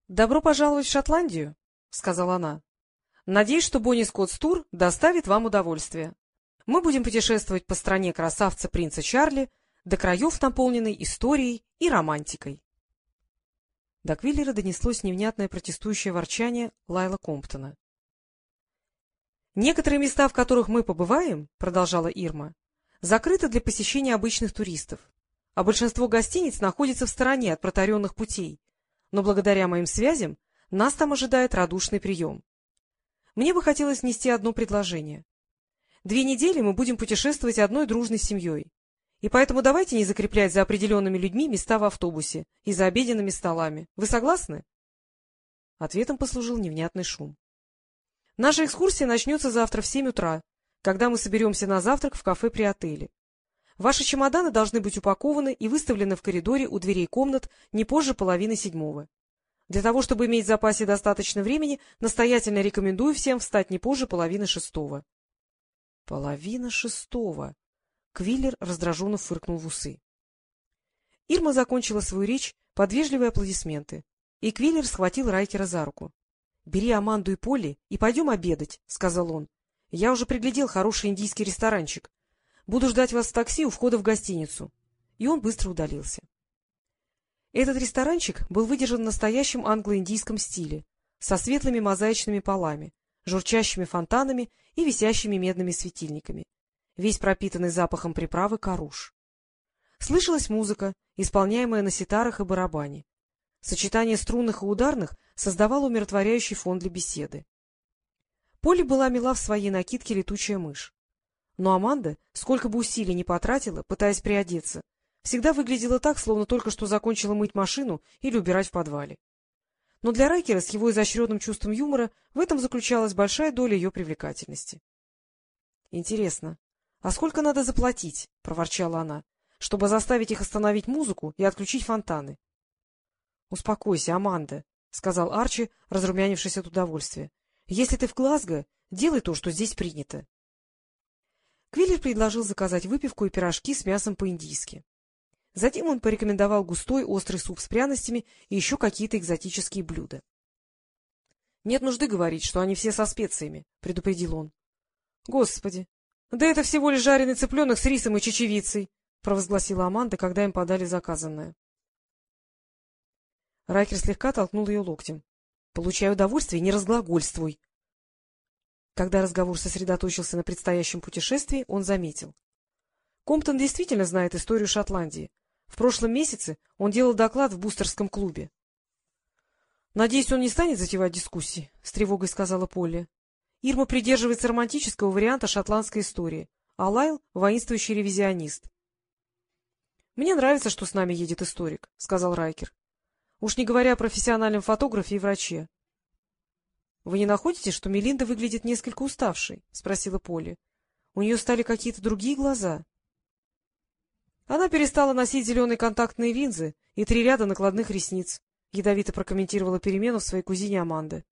— Добро пожаловать в Шотландию, — сказала она. — Надеюсь, что Бонни Скоттс-тур доставит вам удовольствие. Мы будем путешествовать по стране красавца принца Чарли до краев, наполненной историей и романтикой. До Квиллера донеслось невнятное протестующее ворчание Лайла Комптона. — Некоторые места, в которых мы побываем, — продолжала Ирма, — закрыты для посещения обычных туристов, а большинство гостиниц находится в стороне от протаренных путей, но благодаря моим связям нас там ожидает радушный прием. Мне бы хотелось внести одно предложение. 2 недели мы будем путешествовать одной дружной семьей, и поэтому давайте не закреплять за определенными людьми места в автобусе и за обеденными столами. Вы согласны? Ответом послужил невнятный шум. Наша экскурсия начнется завтра в 7 утра, когда мы соберемся на завтрак в кафе при отеле. Ваши чемоданы должны быть упакованы и выставлены в коридоре у дверей комнат не позже 6:30. Для того, чтобы иметь в запасе достаточно времени, настоятельно рекомендую всем встать не позже 5:30. 5:30. Квиллер раздраженно фыркнул в усы. Ирма закончила свою речь под вежливые аплодисменты, и Квиллер схватил Райкера за руку. — Бери Аманду и Полли и пойдем обедать, — сказал он. — Я уже приглядел хороший индийский ресторанчик. Буду ждать вас в такси у входа в гостиницу. И он быстро удалился. Этот ресторанчик был выдержан в настоящем англо-индийском стиле, со светлыми мозаичными полами, журчащими фонтанами и висящими медными светильниками, весь пропитанный запахом приправы каруш. Слышалась музыка, исполняемая на ситарах и барабане. Сочетание струнных и ударных создавало умиротворяющий фон для беседы. Полли была мила в своей накидке летучая мышь. Но Аманда, сколько бы усилий ни потратила, пытаясь приодеться, всегда выглядела так, словно только что закончила мыть машину или убирать в подвале. Но для Райкера с его изощренным чувством юмора в этом заключалась большая доля ее привлекательности. — Интересно, а сколько надо заплатить, — проворчала она, — чтобы заставить их остановить музыку и отключить фонтаны? — Успокойся, Аманда, — сказал Арчи, разрумянившись от удовольствия. — Если ты в Глазго, делай то, что здесь принято. Квиллер предложил заказать выпивку и пирожки с мясом по-индийски. Затем он порекомендовал густой острый суп с пряностями и еще какие-то экзотические блюда. — Нет нужды говорить, что они все со специями, — предупредил он. — Господи! Да это всего лишь жареный цыпленок с рисом и чечевицей! — провозгласила Аманда, когда им подали заказанное. Райкер слегка толкнул ее локтем. — Получай удовольствие, не разглагольствуй! Когда разговор сосредоточился на предстоящем путешествии, он заметил. Комптон действительно знает историю Шотландии. В прошлом месяце он делал доклад в Бустерском клубе. — Надеюсь, он не станет затевать дискуссии, — с тревогой сказала Полли. Ирма придерживается романтического варианта шотландской истории, а Лайл — воинствующий ревизионист. — Мне нравится, что с нами едет историк, — сказал Райкер. — Уж не говоря о профессиональном фотографе и враче. — Вы не находите, что Мелинда выглядит несколько уставшей? — спросила Полли. — У нее стали какие-то другие глаза. Она перестала носить зеленые контактные линзы и 3 ряда накладных ресниц, — ядовито прокомментировала перемену в своей кузине Аманды.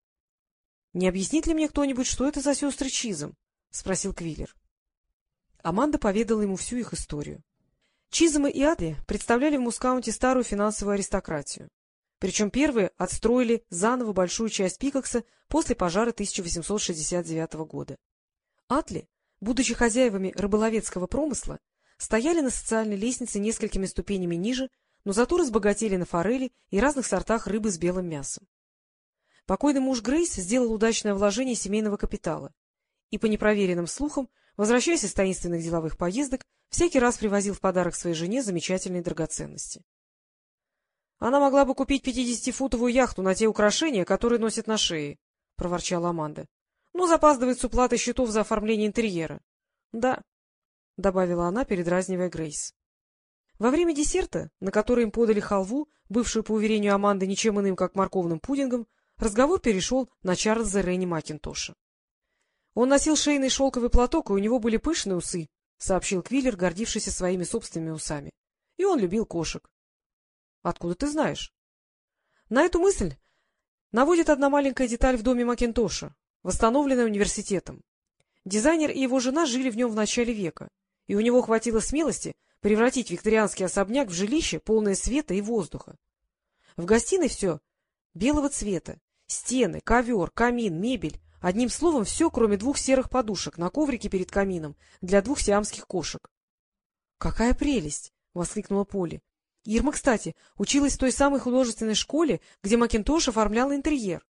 — Не объяснит ли мне кто-нибудь, что это за сестры Чизом? — спросил Квиллер. Аманда поведала ему всю их историю. Чизомы и Атли представляли в Мускаунте старую финансовую аристократию. Причем первые отстроили заново большую часть Пикокса после пожара 1869 года. Атли, будучи хозяевами рыболовецкого промысла, стояли на социальной лестнице несколькими ступенями ниже, но зато разбогатели на форели и разных сортах рыбы с белым мясом. Покойный муж Грейс сделал удачное вложение семейного капитала и, по непроверенным слухам, возвращаясь из таинственных деловых поездок, всякий раз привозил в подарок своей жене замечательные драгоценности. — Она могла бы купить 50-футовую яхту на те украшения, которые носят на шее, — проворчала Аманда. — Но запаздывает с уплатой счетов за оформление интерьера. — Да, — добавила она, передразнивая Грейс. Во время десерта, на который им подали халву, бывшую, по уверению Аманды, ничем иным, как морковным пудингом, разговор перешел на Чарльза Ренни Макинтоша. Он носил шейный шелковый платок, и у него были пышные усы, — сообщил Квиллер, гордившийся своими собственными усами. И он любил кошек. — Откуда ты знаешь? На эту мысль наводит одна маленькая деталь в доме Макинтоша, восстановленная университетом. Дизайнер и его жена жили в нем в начале века, и у него хватило смелости превратить викторианский особняк в жилище, полное света и воздуха. В гостиной все Белого цвета. Стены, ковер, камин, мебель. Одним словом, все, кроме 2 серых подушек на коврике перед камином для 2 сиамских кошек. — Какая прелесть! — воскликнула Полли. — Ирма, кстати, училась в той самой художественной школе, где Макинтош оформлял интерьер.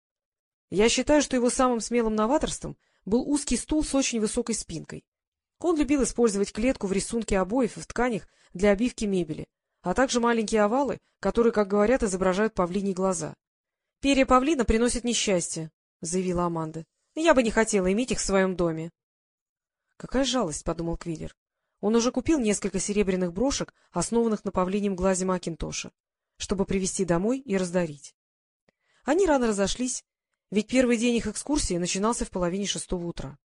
Я считаю, что его самым смелым новаторством был узкий стул с очень высокой спинкой. Он любил использовать клетку в рисунке обоев и в тканях для обивки мебели, а также маленькие овалы, которые, как говорят, изображают павлиньи глаза. — Перья павлина приносят несчастье, — заявила Аманда. — Я бы не хотела иметь их в своем доме. — Какая жалость, — подумал Квиллер. Он уже купил несколько серебряных брошек, основанных на павлиньем глазе Макинтоша, чтобы привезти домой и раздарить. Они рано разошлись, ведь первый день их экскурсии начинался в 5:30 утра.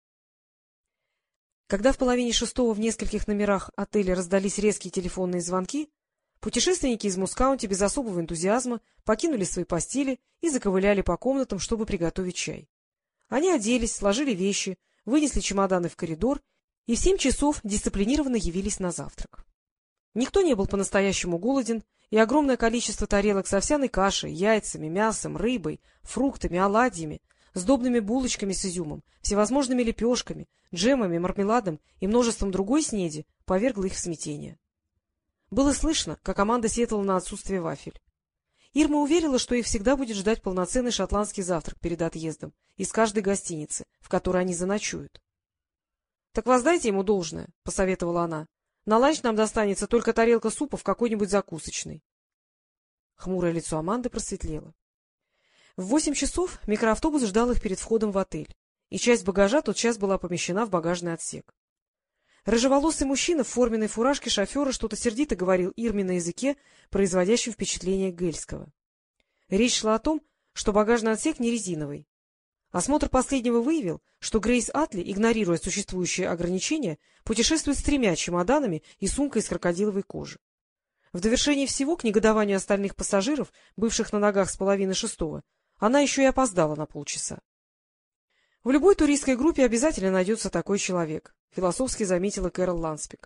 Когда в 5:30 в нескольких номерах отеля раздались резкие телефонные звонки, путешественники из Мускаунти без особого энтузиазма покинули свои постели и заковыляли по комнатам, чтобы приготовить чай. Они оделись, сложили вещи, вынесли чемоданы в коридор и в 7 часов дисциплинированно явились на завтрак. Никто не был по-настоящему голоден, и огромное количество тарелок с овсяной кашей, яйцами, мясом, рыбой, фруктами, оладьями, сдобными булочками с изюмом, всевозможными лепешками, джемами, мармеладом и множеством другой снеди повергло их в смятение. Было слышно, как Аманда сетовала на отсутствие вафель. Ирма уверила, что их всегда будет ждать полноценный шотландский завтрак перед отъездом из каждой гостиницы, в которой они заночуют. — Так воздайте ему должное, — посоветовала она. — На ланч нам достанется только тарелка супа в какой-нибудь закусочной. Хмурое лицо Аманды просветлело. В 8 часов микроавтобус ждал их перед входом в отель, и часть багажа тотчас была помещена в багажный отсек. Рыжеволосый мужчина в форменной фуражке шофера что-то сердито говорил Ирме на языке, производящем впечатление гельского. Речь шла о том, что багажный отсек не резиновый. Осмотр последнего выявил, что Грейс Атли, игнорируя существующие ограничения, путешествует с 3 чемоданами и сумкой из крокодиловой кожи. В довершение всего, к негодованию остальных пассажиров, бывших на ногах с 5:30, она еще и опоздала на полчаса. — В любой туристской группе обязательно найдется такой человек, — философски заметила Кэрол Ланспик.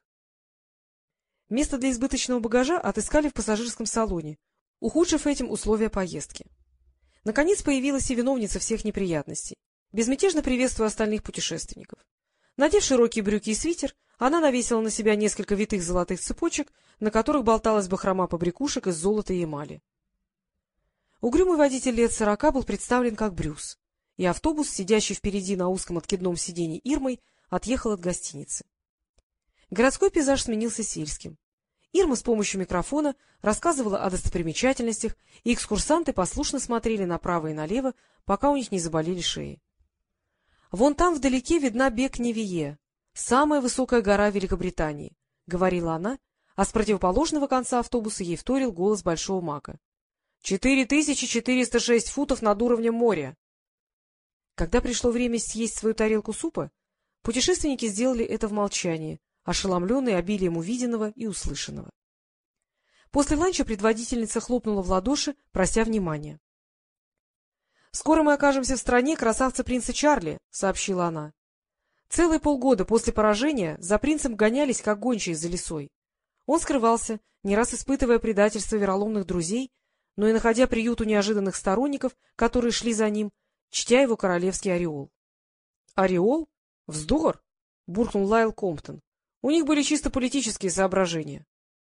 Место для избыточного багажа отыскали в пассажирском салоне, ухудшив этим условия поездки. Наконец появилась и виновница всех неприятностей, безмятежно приветствуя остальных путешественников. Надев широкие брюки и свитер, она навесила на себя несколько витых золотых цепочек, на которых болталась бахрома побрякушек из золота и эмали. Угрюмый водитель лет 40 был представлен как Брюс, и автобус, сидящий впереди на узком откидном сиденье Ирмой, отъехал от гостиницы. Городской пейзаж сменился сельским. Ирма с помощью микрофона рассказывала о достопримечательностях, и экскурсанты послушно смотрели направо и налево, пока у них не заболели шеи. — Вон там вдалеке видна Бек-Невие, самая высокая гора Великобритании, — говорила она, а с противоположного конца автобуса ей вторил голос Большого Мака. — 4406 футов над уровнем моря. Когда пришло время съесть свою тарелку супа, путешественники сделали это в молчании, ошеломленные обилием увиденного и услышанного. После ланча предводительница хлопнула в ладоши, прося внимания. — Скоро мы окажемся в стране красавца принца Чарли, — сообщила она. Целые полгода после поражения за принцем гонялись, как гончие за лисой. Он скрывался, не раз испытывая предательство вероломных друзей, но и находя приют у неожиданных сторонников, которые шли за ним, чтя его королевский ореол. — Ореол? Вздор! — буркнул Лайл Комптон. У них были чисто политические соображения.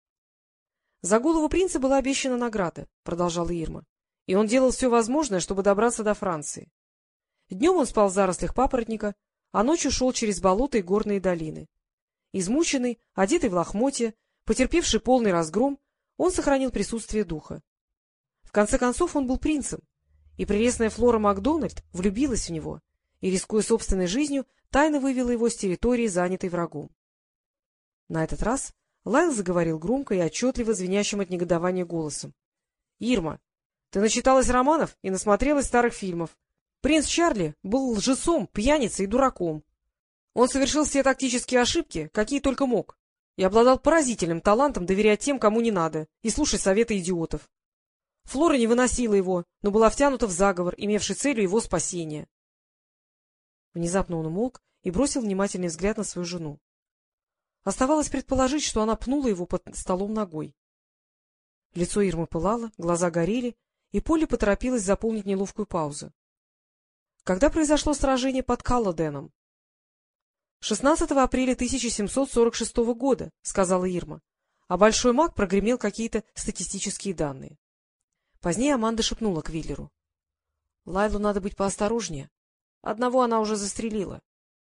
— За голову принца была обещана награда, — продолжала Ирма, — и он делал все возможное, чтобы добраться до Франции. Днем он спал в зарослях папоротника, а ночью шел через болота и горные долины. Измученный, одетый в лохмотья, потерпевший полный разгром, он сохранил присутствие духа. В конце концов он был принцем, и прелестная Флора Макдональд влюбилась в него и, рискуя собственной жизнью, тайно вывела его с территории, занятой врагом. На этот раз Лайл заговорил громко и отчетливо звенящим от негодования голосом. — Ирма, ты начиталась романов и насмотрелась старых фильмов. Принц Чарли был лжецом, пьяницей и дураком. Он совершил все тактические ошибки, какие только мог, и обладал поразительным талантом доверять тем, кому не надо, и слушать советы идиотов. Флора не выносила его, но была втянута в заговор, имевший целью его спасение. Внезапно он умолк и бросил внимательный взгляд на свою жену. Оставалось предположить, что она пнула его под столом ногой. Лицо Ирмы пылало, глаза горели, и Полли поторопилась заполнить неловкую паузу. — Когда произошло сражение под Каллоденом? — 16 апреля 1746 года, — сказала Ирма, а Большой Мак прогремел какие-то статистические данные. Позднее Аманда шепнула Квиллеру: — Лайлу надо быть поосторожнее. Одного она уже застрелила.